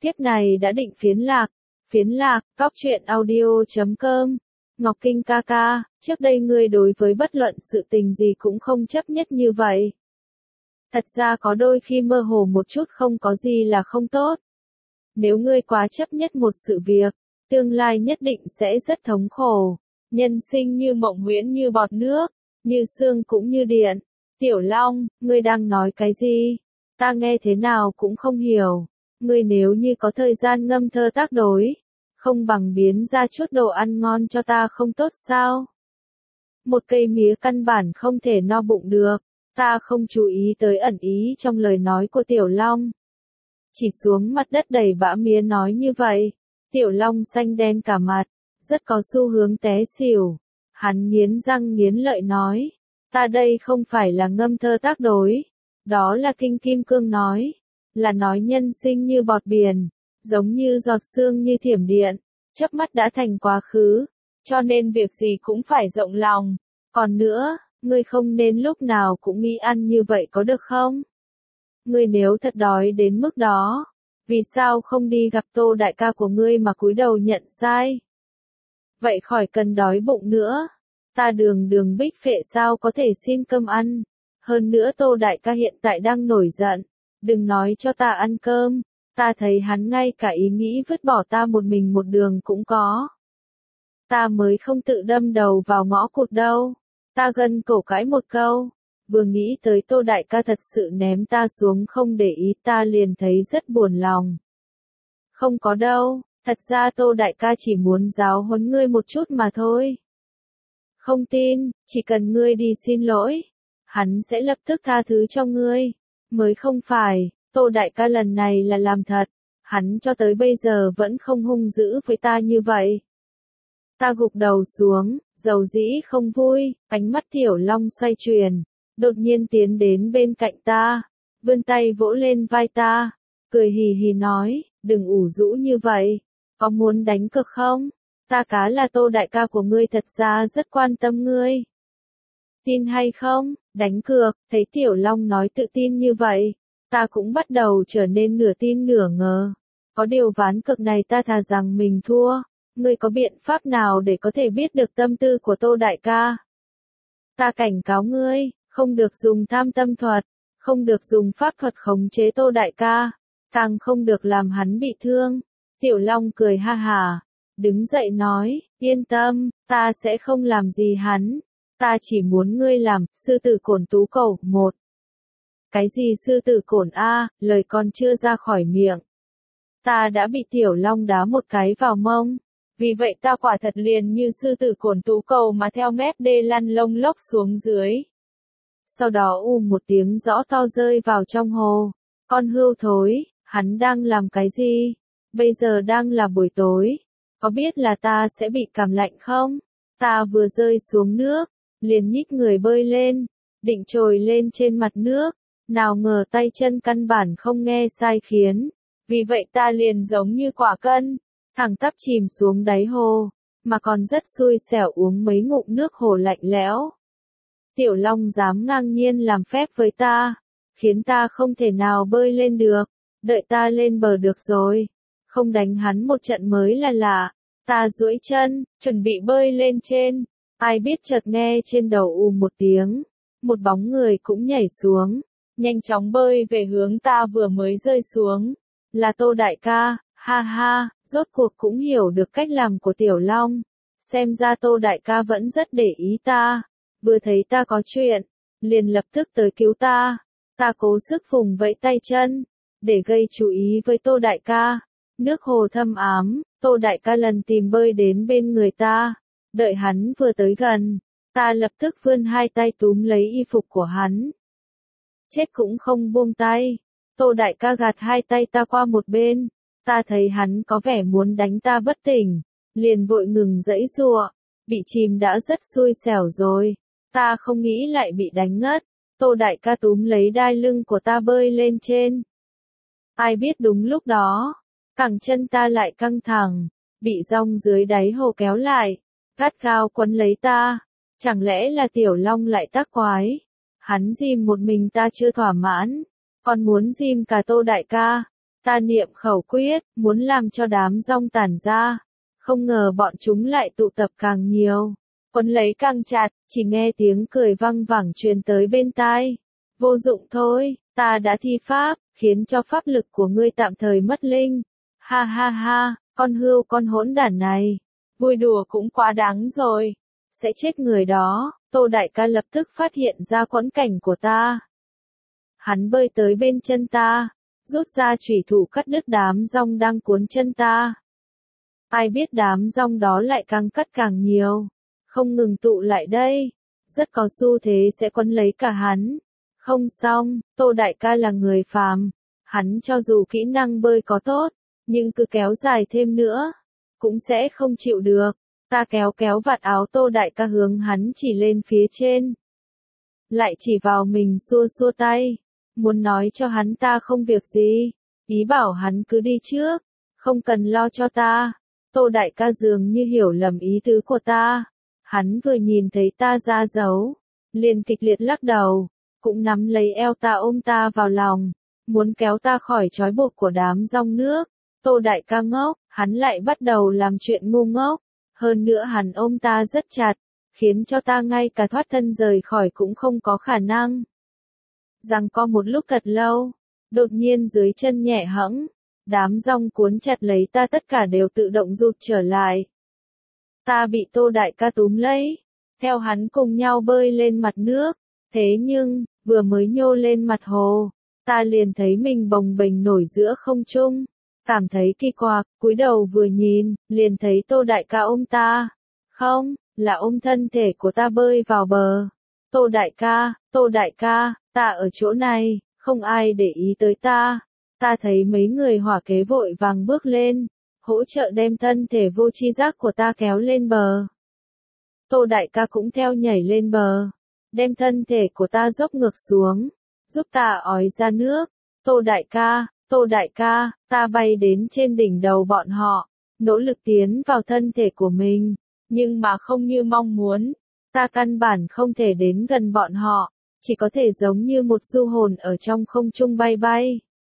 Tiếp này đã định phiến lạc, góc truyện audio.com. Ngọc Kinh ca ca, trước đây ngươi đối với bất luận sự tình gì cũng không chấp nhất như vậy. Thật ra có đôi khi mơ hồ một chút không có gì là không tốt. Nếu ngươi quá chấp nhất một sự việc, tương lai nhất định sẽ rất thống khổ. Nhân sinh như mộng huyễn như bọt nước, như sương cũng như điện. Tiểu Long, ngươi đang nói cái gì? Ta nghe thế nào cũng không hiểu. Ngươi nếu như có thời gian ngâm thơ tác đối, không bằng biến ra chút đồ ăn ngon cho ta không tốt sao? Một cây mía căn bản không thể no bụng được. Ta không chú ý tới ẩn ý trong lời nói của Tiểu Long. Chỉ xuống mặt đất đầy bã mía nói như vậy. Tiểu Long xanh đen cả mặt, rất có xu hướng té xỉu. Hắn nghiến răng nghiến lợi nói. Ta đây không phải là ngâm thơ tác đối. Đó là Kinh Kim Cương nói. Là nói nhân sinh như bọt biển, giống như giọt sương như thiểm điện, chớp mắt đã thành quá khứ, cho nên việc gì cũng phải rộng lòng. Còn nữa, ngươi không nên lúc nào cũng nghĩ ăn như vậy có được không? Ngươi nếu thật đói đến mức đó, vì sao không đi gặp Tô đại ca của ngươi mà cúi đầu nhận sai? Vậy khỏi cần đói bụng nữa, ta đường bích phệ sao có thể xin cơm ăn, hơn nữa Tô đại ca hiện tại đang nổi giận. Đừng nói cho ta ăn cơm, ta thấy hắn ngay cả ý nghĩ vứt bỏ ta một mình một đường cũng có. Ta mới không tự đâm đầu vào ngõ cụt đâu. Ta gân cổ cãi một câu, vừa nghĩ tới Tô đại ca thật sự ném ta xuống không để ý ta liền thấy rất buồn lòng. Không có đâu, thật ra Tô đại ca chỉ muốn giáo huấn ngươi một chút mà thôi. Không tin, chỉ cần ngươi đi xin lỗi, hắn sẽ lập tức tha thứ cho ngươi. Mới không phải, Tô đại ca lần này là làm thật, hắn cho tới bây giờ vẫn không hung dữ với ta như vậy. Ta gục đầu xuống, dầu dĩ không vui, ánh mắt Tiểu Long xoay chuyển, đột nhiên tiến đến bên cạnh ta, vươn tay vỗ lên vai ta, cười hì hì nói, đừng ủ rũ như vậy, có muốn đánh cược không? Ta cá là Tô đại ca của ngươi thật ra rất quan tâm ngươi. Tin hay không, đánh cược, thấy Tiểu Long nói tự tin như vậy, ta cũng bắt đầu trở nên nửa tin nửa ngờ. Có điều ván cược này ta thà rằng mình thua, ngươi có biện pháp nào để có thể biết được tâm tư của Tô đại ca? Ta cảnh cáo ngươi, không được dùng tham tâm thuật, không được dùng pháp thuật khống chế Tô đại ca, càng không được làm hắn bị thương. Tiểu Long cười ha hả, đứng dậy nói, yên tâm, ta sẽ không làm gì hắn. Ta chỉ muốn ngươi làm, sư tử cổn tú cầu, 1. Cái gì sư tử cổn a, lời còn chưa ra khỏi miệng. Ta đã bị Tiểu Long đá một cái vào mông. Vì vậy ta quả thật liền như sư tử cổn tú cầu mà theo mép đê lăn lông lốc xuống dưới. Sau đó một tiếng rõ to rơi vào trong hồ. Con hươu thối, hắn đang làm cái gì? Bây giờ đang là buổi tối. Có biết là ta sẽ bị cảm lạnh không? Ta vừa rơi xuống nước, liền nhích người bơi lên, định trồi lên trên mặt nước, nào ngờ tay chân căn bản không nghe sai khiến, vì vậy ta liền giống như quả cân, thẳng tắp chìm xuống đáy hồ, mà còn rất xui xẻo uống mấy ngụm nước hồ lạnh lẽo. Tiểu Long dám ngang nhiên làm phép với ta, khiến ta không thể nào bơi lên được, đợi ta lên bờ được rồi, không đánh hắn một trận mới là lạ. Ta duỗi chân, chuẩn bị bơi lên trên. Ai biết chợt nghe trên đầu một tiếng, một bóng người cũng nhảy xuống, nhanh chóng bơi về hướng ta vừa mới rơi xuống. Là Tô đại ca, ha ha, rốt cuộc cũng hiểu được cách làm của Tiểu Long. Xem ra Tô đại ca vẫn rất để ý ta, vừa thấy ta có chuyện, liền lập tức tới cứu ta. Ta cố sức phùng vẫy tay chân, để gây chú ý với Tô đại ca. Nước hồ thâm ám, Tô đại ca lần tìm bơi đến bên người ta. Đợi hắn vừa tới gần, ta lập tức vươn hai tay túm lấy y phục của hắn. Chết cũng không buông tay. Tô đại ca gạt hai tay ta qua một bên. Ta thấy hắn có vẻ muốn đánh ta bất tỉnh, liền vội ngừng giãy giụa. Bị chìm đã rất xui xẻo rồi. Ta không nghĩ lại bị đánh ngất. Tô đại ca túm lấy đai lưng của ta bơi lên trên. Ai biết đúng lúc đó, cẳng chân ta lại căng thẳng, bị rong dưới đáy hồ kéo lại, gắt gao quấn lấy ta. Chẳng lẽ là Tiểu Long lại tác quái? Hắn dìm một mình ta chưa thỏa mãn, còn muốn dìm cả Tô đại ca. Ta niệm khẩu quyết, muốn làm cho đám dong tản ra. Không ngờ bọn chúng lại tụ tập càng nhiều. Quấn lấy càng chặt, chỉ nghe tiếng cười văng vẳng truyền tới bên tai. Vô dụng thôi, ta đã thi pháp, khiến cho pháp lực của ngươi tạm thời mất linh. Ha ha ha, con hươu con hỗn đản này. Vui đùa cũng quá đáng rồi. Sẽ chết người đó. Tô đại ca lập tức phát hiện ra quẫn cảnh của ta. Hắn bơi tới bên chân ta, rút ra chủy thủ cắt đứt đám dong đang cuốn chân ta. Ai biết đám dong đó lại càng cắt càng nhiều, không ngừng tụ lại đây, rất có xu thế sẽ quấn lấy cả hắn. Không xong, Tô đại ca là người phàm, hắn cho dù kỹ năng bơi có tốt, nhưng cứ kéo dài thêm nữa, cũng sẽ không chịu được. Ta kéo kéo vạt áo Tô đại ca hướng hắn chỉ lên phía trên. Lại chỉ vào mình xua xua tay, muốn nói cho hắn ta không việc gì, ý bảo hắn cứ đi trước, không cần lo cho ta. Tô đại ca dường như hiểu lầm ý tứ của ta, hắn vừa nhìn thấy ta ra dấu, liền kịch liệt lắc đầu, cũng nắm lấy eo ta ôm ta vào lòng, muốn kéo ta khỏi trói buộc của đám dong nước. Tô đại ca ngốc, hắn lại bắt đầu làm chuyện ngu ngốc, hơn nữa hắn ôm ta rất chặt, khiến cho ta ngay cả thoát thân rời khỏi cũng không có khả năng. Giằng co một lúc thật lâu, đột nhiên dưới chân nhẹ hẫng, đám dong cuốn chặt lấy ta tất cả đều tự động rụt trở lại. Ta bị Tô đại ca túm lấy, theo hắn cùng nhau bơi lên mặt nước, thế nhưng, vừa mới nhô lên mặt hồ, ta liền thấy mình bồng bềnh nổi giữa không trung, cảm thấy kỳ quặc, cúi đầu vừa nhìn, liền thấy Tô đại ca ôm ta. Không, là ôm thân thể của ta bơi vào bờ. Tô đại ca, ta ở chỗ này, không ai để ý tới ta. Ta thấy mấy người hỏa kế vội vàng bước lên, hỗ trợ đem thân thể vô tri giác của ta kéo lên bờ. Tô đại ca cũng theo nhảy lên bờ, đem thân thể của ta dốc ngược xuống, giúp ta ói ra nước. Tô đại ca, ta bay đến trên đỉnh đầu bọn họ, nỗ lực tiến vào thân thể của mình, nhưng mà không như mong muốn, ta căn bản không thể đến gần bọn họ, chỉ có thể giống như một du hồn ở trong không trung bay bay.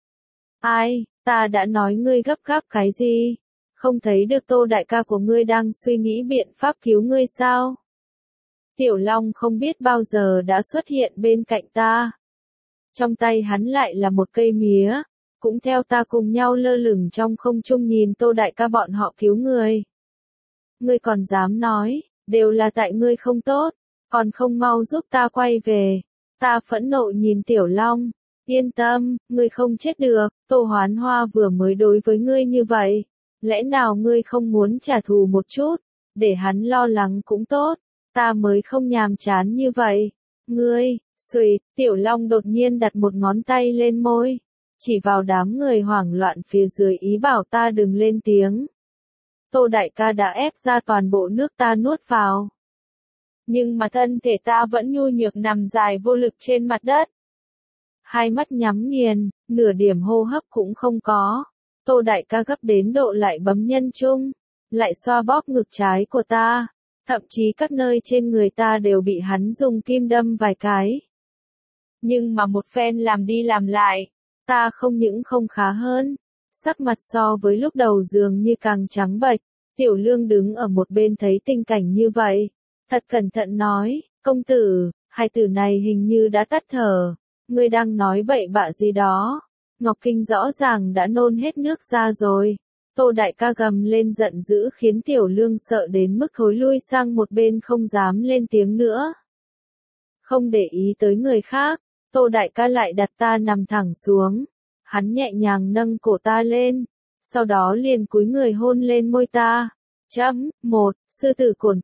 Ai, ta đã nói ngươi gấp gáp cái gì? Không thấy được Tô đại ca của ngươi đang suy nghĩ biện pháp cứu ngươi sao? Tiểu Long không biết bao giờ đã xuất hiện bên cạnh ta. Trong tay hắn lại là một cây mía, cũng theo ta cùng nhau lơ lửng trong không trung nhìn Tô đại ca bọn họ cứu người. Ngươi còn dám nói, đều là tại ngươi không tốt, còn không mau giúp ta quay về. Ta phẫn nộ nhìn Tiểu Long, yên tâm, ngươi không chết được, Tô Hoán Hoa vừa mới đối với ngươi như vậy, lẽ nào ngươi không muốn trả thù một chút, để hắn lo lắng cũng tốt, ta mới không nhàm chán như vậy. Ngươi, xuỵt, Tiểu Long đột nhiên đặt một ngón tay lên môi, chỉ vào đám người hoảng loạn phía dưới ý bảo ta đừng lên tiếng. Tô đại ca đã ép ra toàn bộ nước ta nuốt vào. Nhưng mà thân thể ta vẫn nhu nhược nằm dài vô lực trên mặt đất. Hai mắt nhắm nghiền, nửa điểm hô hấp cũng không có. Tô đại ca gấp đến độ lại bấm nhân trung, lại xoa bóp ngực trái của ta. Thậm chí các nơi trên người ta đều bị hắn dùng kim đâm vài cái. Nhưng mà một phen làm đi làm lại, ta không những không khá hơn, sắc mặt so với lúc đầu dường như càng trắng bệch. Tiểu Lương đứng ở một bên thấy tình cảnh như vậy, thật cẩn thận nói, công tử, hai tử này hình như đã tắt thở, ngươi đang nói bậy bạ gì đó. Ngọc Kinh rõ ràng đã nôn hết nước ra rồi. Tô đại ca gầm lên giận dữ khiến Tiểu Lương sợ đến mức thối lui sang một bên không dám lên tiếng nữa. Không để ý tới người khác, Tô đại ca lại đặt ta nằm thẳng xuống. Hắn nhẹ nhàng nâng cổ ta lên, sau đó liền cúi người hôn lên môi ta. Một, sư tử cổn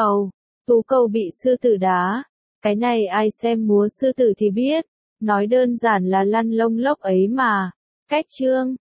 tú cầu bị sư tử đá. Cái này ai xem múa sư tử thì biết, nói đơn giản là lăn lông lốc ấy mà. Cách chương